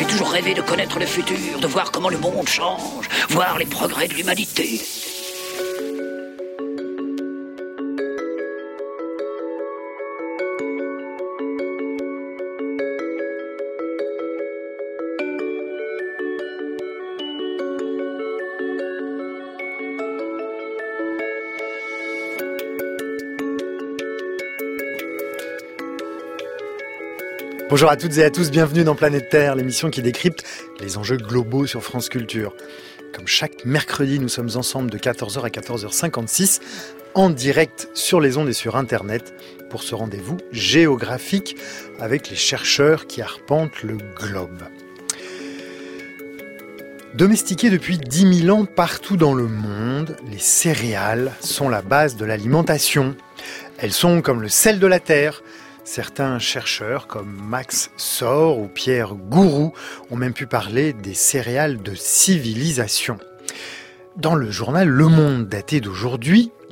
J'ai toujours rêvé de connaître le futur, de voir comment le monde change, voir les progrès de l'humanité. Bonjour à toutes et à tous, bienvenue dans Planète Terre, l'émission qui décrypte les enjeux globaux sur France Culture. Comme chaque mercredi, nous sommes ensemble de 14h à 14h56, en direct sur les ondes et sur Internet, pour ce rendez-vous géographique avec les chercheurs qui arpentent le globe. Domestiquées depuis 10 000 ans partout dans le monde, les céréales sont la base de l'alimentation. Elles sont comme le sel de la terre. Certains chercheurs, comme Max Sor ou Pierre Gourou, ont même pu parler des céréales de civilisation. Dans le journal Le Monde daté d'aujourd'hui,